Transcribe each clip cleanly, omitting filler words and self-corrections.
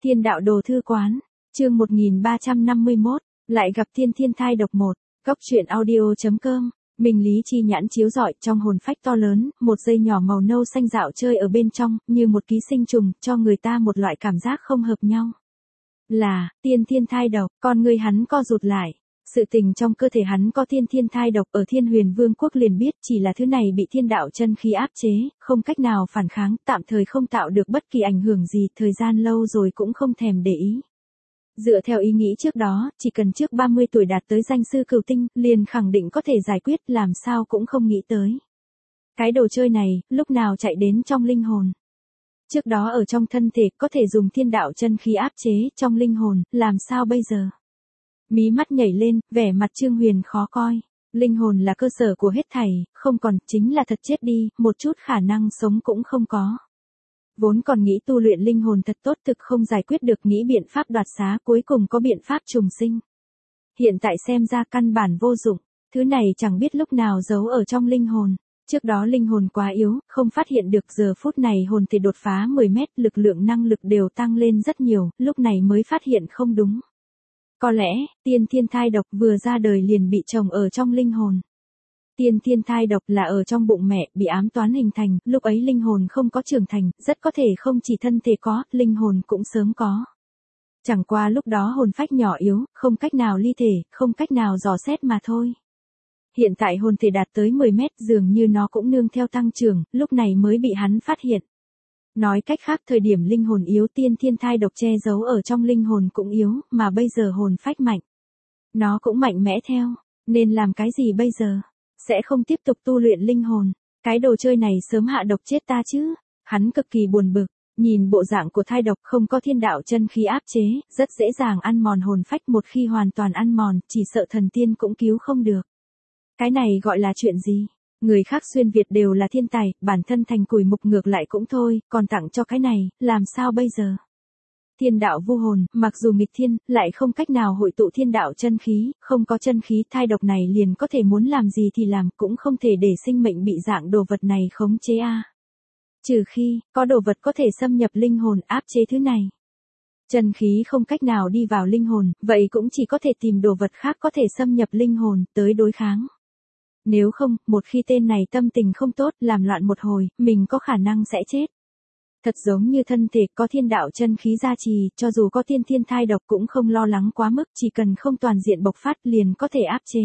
Thiên đạo đồ thư quán, chương 1351, lại gặp thiên thai độc một, góc truyện audio.com, mình lý chi nhãn chiếu rọi trong hồn phách to lớn, một dây nhỏ màu nâu xanh dạo chơi ở bên trong, như một ký sinh trùng, cho người ta một loại cảm giác không hợp nhau. Là, thiên thai độc, con người hắn co rụt lại. Sự tình trong cơ thể hắn có thiên thai độc ở Thiên Huyền Vương quốc liền biết chỉ là thứ này bị thiên đạo chân khí áp chế, không cách nào phản kháng, tạm thời không tạo được bất kỳ ảnh hưởng gì, thời gian lâu rồi cũng không thèm để ý. Dựa theo ý nghĩ trước đó, chỉ cần trước 30 tuổi đạt tới danh sư cửu tinh, liền khẳng định có thể giải quyết, làm sao cũng không nghĩ tới. Cái đồ chơi này, lúc nào chạy đến trong linh hồn. Trước đó ở trong thân thể có thể dùng thiên đạo chân khí áp chế, trong linh hồn, làm sao bây giờ? Mí mắt nhảy lên, vẻ mặt Trương Huyền khó coi. Linh hồn là cơ sở của hết thảy, không còn, chính là thật chết đi, một chút khả năng sống cũng không có. Vốn còn nghĩ tu luyện linh hồn thật tốt, thực không giải quyết được, nghĩ biện pháp đoạt xá, cuối cùng có biện pháp trùng sinh. Hiện tại xem ra căn bản vô dụng, thứ này chẳng biết lúc nào giấu ở trong linh hồn. Trước đó linh hồn quá yếu, không phát hiện được, giờ phút này hồn thì đột phá 10 mét, lực lượng năng lực đều tăng lên rất nhiều, lúc này mới phát hiện không đúng. Có lẽ, thiên thai độc vừa ra đời liền bị trồng ở trong linh hồn. Thiên thai độc là ở trong bụng mẹ, bị ám toán hình thành, lúc ấy linh hồn không có trưởng thành, rất có thể không chỉ thân thể có, linh hồn cũng sớm có. Chẳng qua lúc đó hồn phách nhỏ yếu, không cách nào ly thể, không cách nào dò xét mà thôi. Hiện tại hồn thể đạt tới 10 mét, dường như nó cũng nương theo tăng trưởng, lúc này mới bị hắn phát hiện. Nói cách khác, thời điểm linh hồn yếu, thiên thai độc che giấu ở trong linh hồn cũng yếu, mà bây giờ hồn phách mạnh. Nó cũng mạnh mẽ theo, nên làm cái gì bây giờ? Sẽ không tiếp tục tu luyện linh hồn. Cái đồ chơi này sớm hạ độc chết ta chứ. Hắn cực kỳ buồn bực, nhìn bộ dạng của thai độc không có thiên đạo chân khí áp chế, rất dễ dàng ăn mòn hồn phách, một khi hoàn toàn ăn mòn, chỉ sợ thần tiên cũng cứu không được. Cái này gọi là chuyện gì? Người khác xuyên Việt đều là thiên tài, bản thân thành củi mục ngược lại cũng thôi, còn tặng cho cái này, làm sao bây giờ? Thiên đạo vu hồn, mặc dù nghịch thiên, lại không cách nào hội tụ thiên đạo chân khí, không có chân khí, thai độc này liền có thể muốn làm gì thì làm, cũng không thể để sinh mệnh bị dạng đồ vật này khống chế a. Trừ khi, có đồ vật có thể xâm nhập linh hồn áp chế thứ này. Chân khí không cách nào đi vào linh hồn, vậy cũng chỉ có thể tìm đồ vật khác có thể xâm nhập linh hồn, tới đối kháng. Nếu không, một khi tên này tâm tình không tốt, làm loạn một hồi, mình có khả năng sẽ chết. Thật giống như thân thể có thiên đạo chân khí gia trì, cho dù có thiên thai độc cũng không lo lắng quá mức, chỉ cần không toàn diện bộc phát liền có thể áp chế.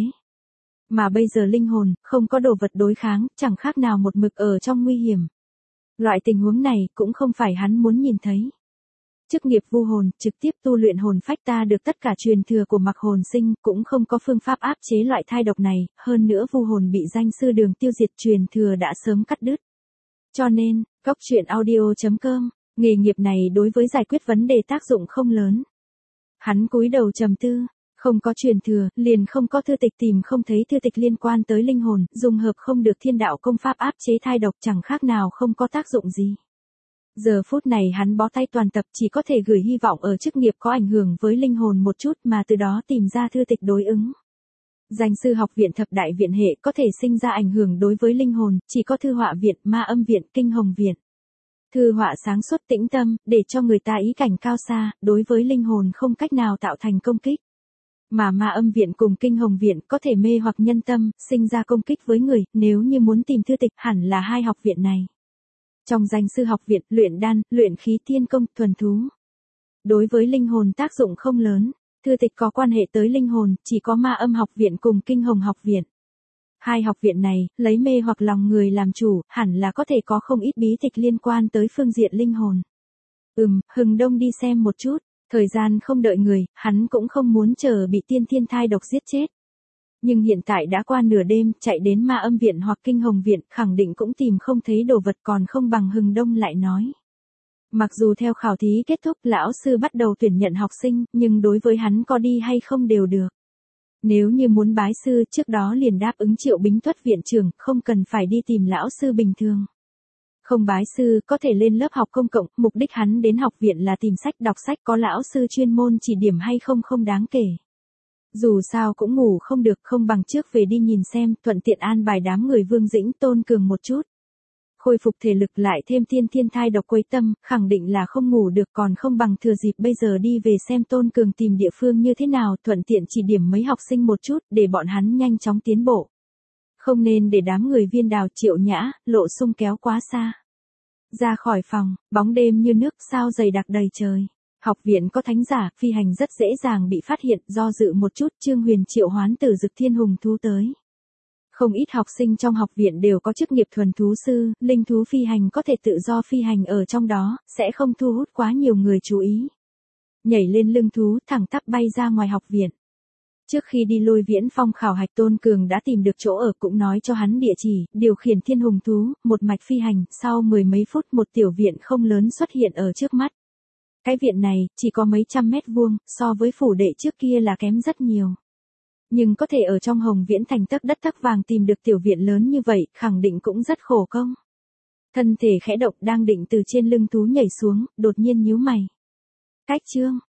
Mà bây giờ linh hồn, không có đồ vật đối kháng, chẳng khác nào một mực ở trong nguy hiểm. Loại tình huống này cũng không phải hắn muốn nhìn thấy. Chức nghiệp vu hồn, trực tiếp tu luyện hồn phách, ta được tất cả truyền thừa của Mặc Hồn Sinh, cũng không có phương pháp áp chế loại thai độc này, hơn nữa vu hồn bị danh sư Đường tiêu diệt, truyền thừa đã sớm cắt đứt. Cho nên, góc truyện audio.com, nghề nghiệp này đối với giải quyết vấn đề tác dụng không lớn. Hắn cúi đầu trầm tư, không có truyền thừa, liền không có thư tịch, tìm không thấy thư tịch liên quan tới linh hồn, dung hợp không được thiên đạo công pháp áp chế thai độc, chẳng khác nào không có tác dụng gì. Giờ phút này hắn bó tay toàn tập, chỉ có thể gửi hy vọng ở chức nghiệp có ảnh hưởng với linh hồn một chút, mà từ đó tìm ra thư tịch đối ứng. Danh sư học viện thập đại viện hệ có thể sinh ra ảnh hưởng đối với linh hồn, chỉ có thư họa viện, ma âm viện, kinh hồng viện. Thư họa sáng suốt tĩnh tâm, để cho người ta ý cảnh cao xa, đối với linh hồn không cách nào tạo thành công kích. Mà ma âm viện cùng kinh hồng viện có thể mê hoặc nhân tâm, sinh ra công kích với người, nếu như muốn tìm thư tịch hẳn là hai học viện này. Trong danh sư học viện, luyện đan, luyện khí, thiên công, thuần thú. Đối với linh hồn tác dụng không lớn, thư tịch có quan hệ tới linh hồn, chỉ có ma âm học viện cùng kinh hồng học viện. Hai học viện này, lấy mê hoặc lòng người làm chủ, hẳn là có thể có không ít bí tịch liên quan tới phương diện linh hồn. Hừng đông đi xem một chút, thời gian không đợi người, hắn cũng không muốn chờ bị thiên thai độc giết chết. Nhưng hiện tại đã qua nửa đêm, chạy đến ma âm viện hoặc kinh hồng viện, khẳng định cũng tìm không thấy đồ vật, còn không bằng hừng đông lại nói. Mặc dù theo khảo thí kết thúc, lão sư bắt đầu tuyển nhận học sinh, nhưng đối với hắn có đi hay không đều được. Nếu như muốn bái sư, trước đó liền đáp ứng Triệu Bính Tuất viện trưởng, không cần phải đi tìm lão sư bình thường. Không bái sư, có thể lên lớp học công cộng, mục đích hắn đến học viện là tìm sách, đọc sách, có lão sư chuyên môn chỉ điểm hay không không đáng kể. Dù sao cũng ngủ không được, không bằng trước về đi nhìn xem, thuận tiện an bài đám người Vương Dĩnh, Tôn Cường một chút. Khôi phục thể lực lại thêm thiên thai độc quấy tâm, khẳng định là không ngủ được, còn không bằng thừa dịp bây giờ đi về xem Tôn Cường tìm địa phương như thế nào, thuận tiện chỉ điểm mấy học sinh một chút, để bọn hắn nhanh chóng tiến bộ. Không nên để đám người Viên Đào, Triệu Nhã, Lộ Sung kéo quá xa. Ra khỏi phòng, bóng đêm như nước, sao dày đặc đầy trời. Học viện có thánh giả, phi hành rất dễ dàng bị phát hiện, do dự một chút, Trương Huyền triệu hoán Tử Dực Thiên Hùng thú tới. Không ít học sinh trong học viện đều có chức nghiệp thuần thú sư, linh thú phi hành có thể tự do phi hành ở trong đó, sẽ không thu hút quá nhiều người chú ý. Nhảy lên lưng thú, thẳng tắp bay ra ngoài học viện. Trước khi đi Lôi Viễn Phong khảo hạch, Tôn Cường đã tìm được chỗ ở, cũng nói cho hắn địa chỉ, điều khiển thiên hùng thú, một mạch phi hành, sau mười mấy phút một tiểu viện không lớn xuất hiện ở trước mắt. Cái viện này, chỉ có mấy trăm mét vuông, so với phủ đệ trước kia là kém rất nhiều. Nhưng có thể ở trong Hồng Viễn thành tấc đất tấc vàng tìm được tiểu viện lớn như vậy, khẳng định cũng rất khổ công. Thân thể khẽ động, đang định từ trên lưng thú nhảy xuống, đột nhiên nhíu mày. Cách Trương,